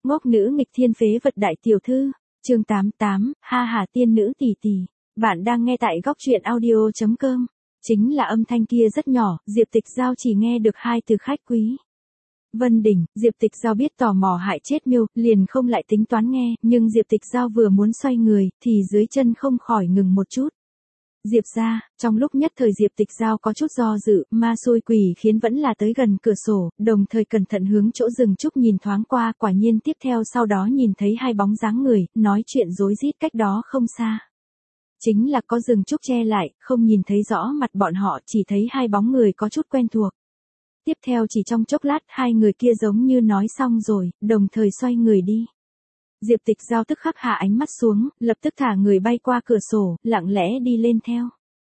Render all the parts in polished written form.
Ngốc nữ nghịch thiên phế vật đại tiểu thư, chương 88, ha hà tiên nữ tỷ tỷ. Bạn đang nghe tại góc truyện audio.com. Chính là âm thanh kia rất nhỏ, Diệp Tịch Giao chỉ nghe được hai từ khách quý. Vân Đình, Diệp Tịch Giao biết tò mò hại chết Miêu, liền không lại tính toán nghe, nhưng Diệp Tịch Giao vừa muốn xoay người, thì dưới chân không khỏi ngừng một chút. Diệp ra, trong lúc nhất thời Diệp Tịch Giao có chút do dự, ma xui quỷ khiến vẫn là tới gần cửa sổ, đồng thời cẩn thận hướng chỗ rừng trúc nhìn thoáng qua, quả nhiên tiếp theo sau đó nhìn thấy hai bóng dáng người, nói chuyện rối rít cách đó không xa. Chính là có rừng trúc che lại, không nhìn thấy rõ mặt bọn họ, chỉ thấy hai bóng người có chút quen thuộc. Tiếp theo chỉ trong chốc lát hai người kia giống như nói xong rồi, đồng thời xoay người đi. Diệp Tịch Giao tức khắc hạ ánh mắt xuống, lập tức thả người bay qua cửa sổ, lặng lẽ đi lên theo.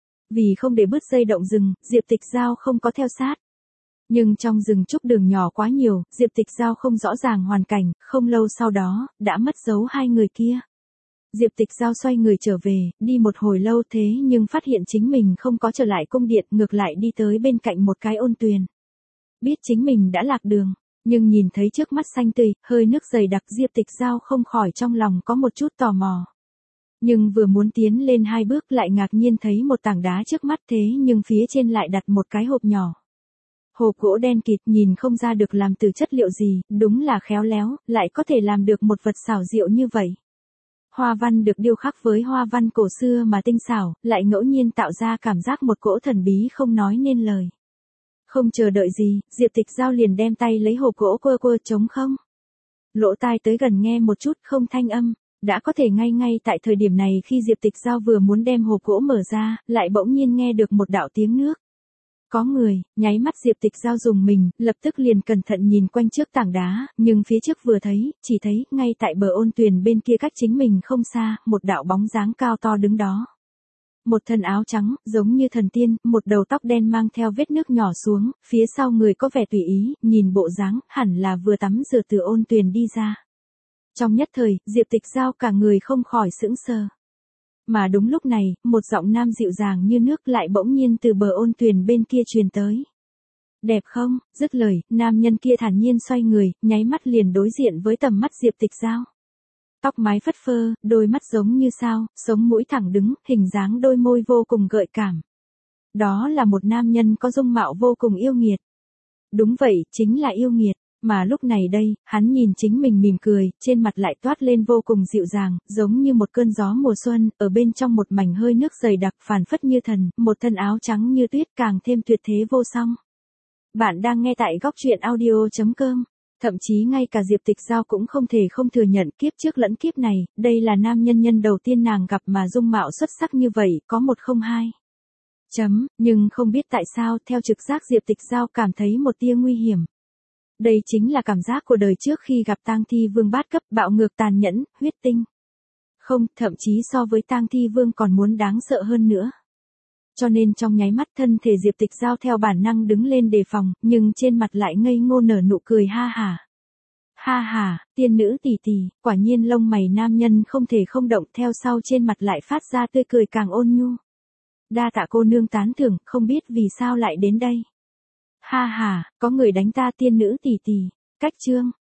Vì không để bứt dây động rừng, Diệp Tịch Giao không có theo sát. Nhưng trong rừng trúc đường nhỏ quá nhiều, Diệp Tịch Giao không rõ ràng hoàn cảnh, không lâu sau đó, đã mất dấu hai người kia. Diệp Tịch Giao xoay người trở về, đi một hồi lâu thế nhưng phát hiện chính mình không có trở lại cung điện, ngược lại đi tới bên cạnh một cái ôn tuyền. Biết chính mình đã lạc đường. Nhưng nhìn thấy trước mắt xanh tươi, hơi nước dày đặc Diệp Tịch Giao không khỏi trong lòng có một chút tò mò. Nhưng vừa muốn tiến lên hai bước lại ngạc nhiên thấy một tảng đá trước mắt thế nhưng phía trên lại đặt một cái hộp nhỏ. Hộp gỗ đen kịt nhìn không ra được làm từ chất liệu gì, đúng là khéo léo, lại có thể làm được một vật xảo diệu như vậy. Hoa văn được điêu khắc với hoa văn cổ xưa mà tinh xảo, lại ngẫu nhiên tạo ra cảm giác một cỗ thần bí không nói nên lời. Không chờ đợi gì, Diệp Tịch Giao liền đem tay lấy hộp gỗ quơ trống không. Lỗ tai tới gần nghe một chút không thanh âm, đã có thể ngay tại thời điểm này khi Diệp Tịch Giao vừa muốn đem hộp gỗ mở ra, lại bỗng nhiên nghe được một đạo tiếng nước. Có người, nháy mắt Diệp Tịch Giao dùng mình, lập tức liền cẩn thận nhìn quanh trước tảng đá, nhưng phía trước vừa thấy, chỉ thấy, ngay tại bờ ôn tuyền bên kia cách chính mình không xa, một đạo bóng dáng cao to đứng đó. Một thân áo trắng, giống như thần tiên, một đầu tóc đen mang theo vết nước nhỏ xuống, phía sau người có vẻ tùy ý, nhìn bộ dáng, hẳn là vừa tắm rửa từ ôn tuyền đi ra. Trong nhất thời, Diệp Tịch Giao cả người không khỏi sững sờ. Mà đúng lúc này, một giọng nam dịu dàng như nước lại bỗng nhiên từ bờ ôn tuyền bên kia truyền tới. Đẹp không? Dứt lời, nam nhân kia thản nhiên xoay người, nháy mắt liền đối diện với tầm mắt Diệp Tịch Giao. Tóc mái phất phơ, đôi mắt giống như sao, sống mũi thẳng đứng, hình dáng đôi môi vô cùng gợi cảm. Đó là một nam nhân có dung mạo vô cùng yêu nghiệt. Đúng vậy, chính là yêu nghiệt. Mà lúc này đây, hắn nhìn chính mình mỉm cười, trên mặt lại toát lên vô cùng dịu dàng, giống như một cơn gió mùa xuân, ở bên trong một mảnh hơi nước dày đặc phản phất như thần, một thân áo trắng như tuyết càng thêm tuyệt thế vô song. Bạn đang nghe tại góc truyện audio.com. Thậm chí ngay cả Diệp Tịch Giao cũng không thể không thừa nhận kiếp trước lẫn kiếp này, đây là nam nhân đầu tiên nàng gặp mà dung mạo xuất sắc như vậy, có một không hai. Nhưng không biết tại sao theo trực giác Diệp Tịch Giao cảm thấy một tia nguy hiểm. Đây chính là cảm giác của đời trước khi gặp Tang Thi Vương bát cấp bạo ngược tàn nhẫn, huyết tinh. Không, thậm chí so với Tang Thi Vương còn muốn đáng sợ hơn nữa. Cho nên trong nháy mắt thân thể Diệp Tịch Giao theo bản năng đứng lên đề phòng, nhưng trên mặt lại ngây ngô nở nụ cười ha hả. Ha hả, tiên nữ tỷ tỷ, quả nhiên lông mày nam nhân không thể không động theo sau trên mặt lại phát ra tươi cười càng ôn nhu. Đa tạ cô nương tán thưởng, không biết vì sao lại đến đây. Ha hả, có người đánh ta tiên nữ tỷ tỷ. Cách chương,